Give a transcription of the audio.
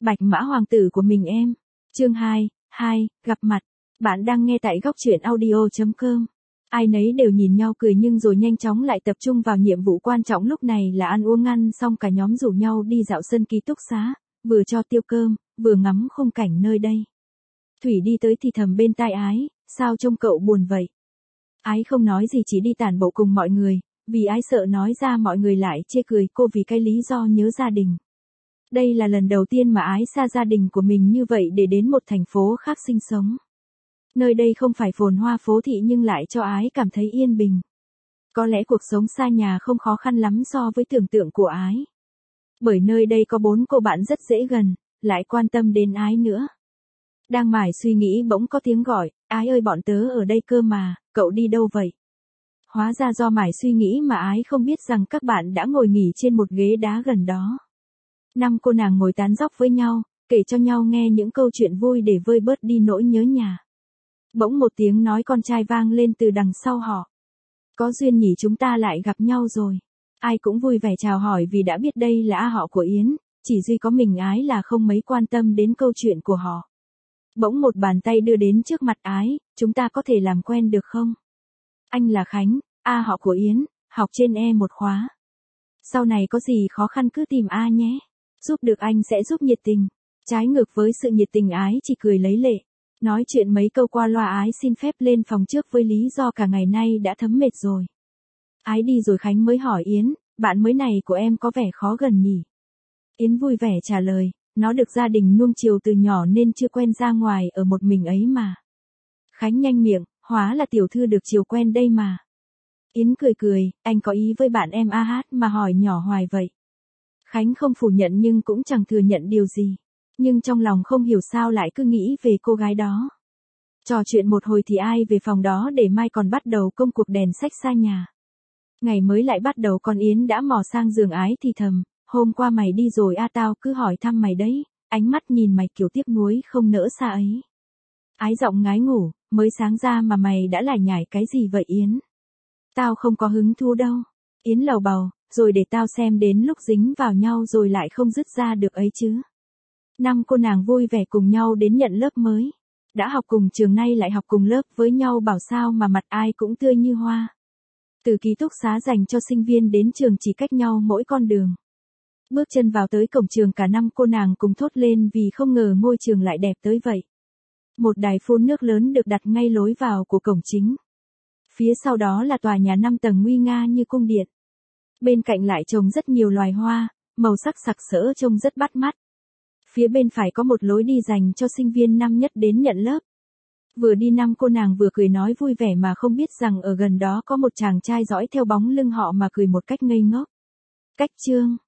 Bạch Mã Hoàng tử của mình em. Chương 2, gặp mặt. Bạn đang nghe tại góc truyện audio.com. Ai nấy đều nhìn nhau cười nhưng rồi nhanh chóng lại tập trung vào nhiệm vụ quan trọng lúc này là ăn uống. Ăn xong cả nhóm rủ nhau đi dạo sân ký túc xá, vừa cho Tiêu cơm, vừa ngắm khung cảnh nơi đây. Thủy đi tới thì thầm bên tai Ái, sao trông cậu buồn vậy? Ái không nói gì chỉ đi tản bộ cùng mọi người, vì Ái sợ nói ra mọi người lại chê cười cô vì cái lý do nhớ gia đình. Đây là lần đầu tiên mà Ái xa gia đình của mình như vậy để đến một thành phố khác sinh sống. Nơi đây không phải phồn hoa phố thị nhưng lại cho Ái cảm thấy yên bình. Có lẽ cuộc sống xa nhà không khó khăn lắm so với tưởng tượng của Ái. Bởi nơi đây có 4 cô bạn rất dễ gần, lại quan tâm đến Ái nữa. Đang mải suy nghĩ bỗng có tiếng gọi, Ái ơi bọn tớ ở đây cơ mà, cậu đi đâu vậy? Hóa ra do mải suy nghĩ mà Ái không biết rằng các bạn đã ngồi nghỉ trên một ghế đá gần đó. 5 cô nàng ngồi tán dóc với nhau, kể cho nhau nghe những câu chuyện vui để vơi bớt đi nỗi nhớ nhà. Bỗng một tiếng nói con trai vang lên từ đằng sau họ. Có duyên nhỉ, chúng ta lại gặp nhau rồi. Ai cũng vui vẻ chào hỏi vì đã biết đây là họ của Yến, chỉ duy có mình Ái là không mấy quan tâm đến câu chuyện của họ. Bỗng một bàn tay đưa đến trước mặt Ái, chúng ta có thể làm quen được không? Anh là Khánh, họ của Yến, học trên một khóa. Sau này có gì khó khăn cứ tìm nhé. Giúp được anh sẽ giúp nhiệt tình. Trái ngược với sự nhiệt tình, Ái chỉ cười lấy lệ. Nói chuyện mấy câu qua loa, Ái xin phép lên phòng trước với lý do cả ngày nay đã thấm mệt rồi. Ái đi rồi Khánh mới hỏi Yến, bạn mới này của em có vẻ khó gần nhỉ? Yến vui vẻ trả lời, nó được gia đình nuông chiều từ nhỏ nên chưa quen ra ngoài ở một mình ấy mà. Khánh nhanh miệng, hóa là tiểu thư được chiều quen đây mà. Yến cười cười, anh có ý với bạn em mà hỏi nhỏ hoài vậy. Khánh không phủ nhận nhưng cũng chẳng thừa nhận điều gì. Nhưng trong lòng không hiểu sao lại cứ nghĩ về cô gái đó. Trò chuyện một hồi thì ai về phòng đó để mai còn bắt đầu công cuộc đèn sách xa nhà. Ngày mới lại bắt đầu con Yến đã mò sang giường Ái thì thầm, hôm qua mày đi rồi tao cứ hỏi thăm mày đấy, ánh mắt nhìn mày kiểu tiếc nuối không nỡ xa ấy. Ái giọng ngái ngủ, mới sáng ra mà mày đã lải nhải cái gì vậy Yến? Tao không có hứng thú đâu. Yến lầu bầu, rồi để tao xem đến lúc dính vào nhau rồi lại không dứt ra được ấy chứ. 5 cô nàng vui vẻ cùng nhau đến nhận lớp mới. Đã học cùng trường nay lại học cùng lớp với nhau bảo sao mà mặt ai cũng tươi như hoa. Từ ký túc xá dành cho sinh viên đến trường chỉ cách nhau mỗi con đường. Bước chân vào tới cổng trường cả 5 cô nàng cùng thốt lên vì không ngờ ngôi trường lại đẹp tới vậy. Một đài phun nước lớn được đặt ngay lối vào của cổng chính. Phía sau đó là tòa nhà 5 tầng nguy nga như cung điện. Bên cạnh lại trồng rất nhiều loài hoa, màu sắc sặc sỡ trông rất bắt mắt. Phía bên phải có một lối đi dành cho sinh viên năm nhất đến nhận lớp. Vừa đi 5 cô nàng vừa cười nói vui vẻ mà không biết rằng ở gần đó có một chàng trai dõi theo bóng lưng họ mà cười một cách ngây ngốc. Cách chương